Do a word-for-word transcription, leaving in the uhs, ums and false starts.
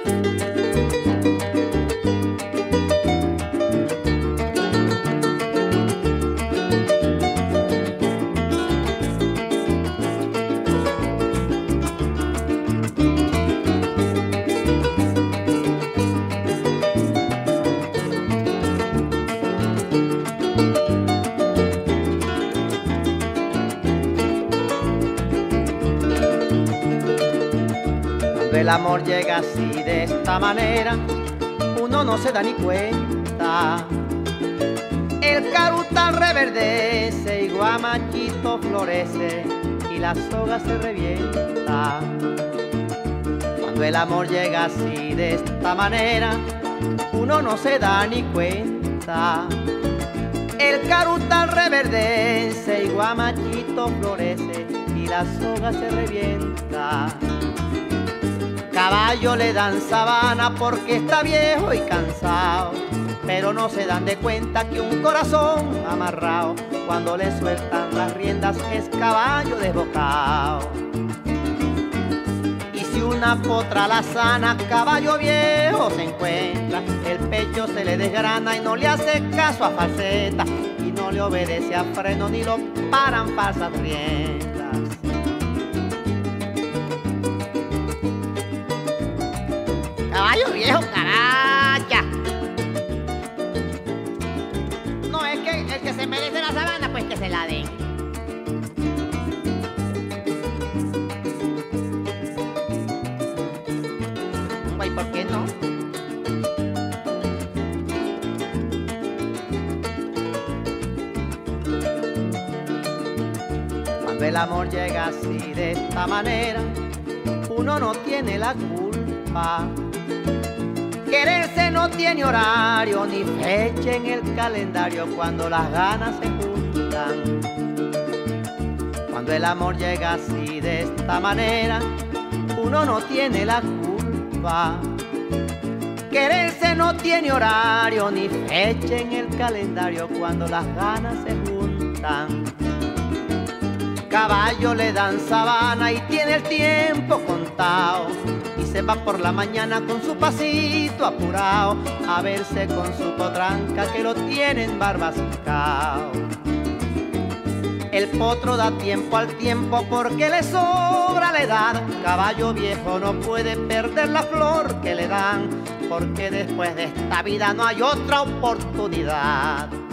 El amor llega así de esta manera, uno no se da ni cuenta. El carutal reverdece y guamachito florece y la soga se revienta. Cuando el amor llega así de esta manera, uno no se da ni cuenta. El carutal reverdece y guamachito florece y la soga se revienta. Caballo le dan sabana porque está viejo y cansado, pero no se dan de cuenta que un corazón amarrado, cuando le sueltan las riendas es caballo desbocado. Y si una potra la sana, caballo viejo se encuentra, el pecho se le desgrana y no le hace caso a falseta, y no le obedece a freno ni lo paran falsas riendas. Caballo viejo, caracha. No, es que el que se merece la sabana, pues que se la den. Ay, ¿por qué no? Cuando el amor llega así de esta manera, uno no tiene la culpa. Quererse no tiene horario ni fecha en el calendario cuando las ganas se juntan. Cuando el amor llega así de esta manera, uno no tiene la culpa. Quererse no tiene horario ni fecha en el calendario cuando las ganas se juntan. Caballo le dan sabana y tiene el tiempo contado, y se va por la mañana con su pasito apurado a verse con su potranca que lo tienen barbascao. El potro da tiempo al tiempo porque le sobra la edad. Caballo viejo no puede perder la flor que le dan, porque después de esta vida no hay otra oportunidad.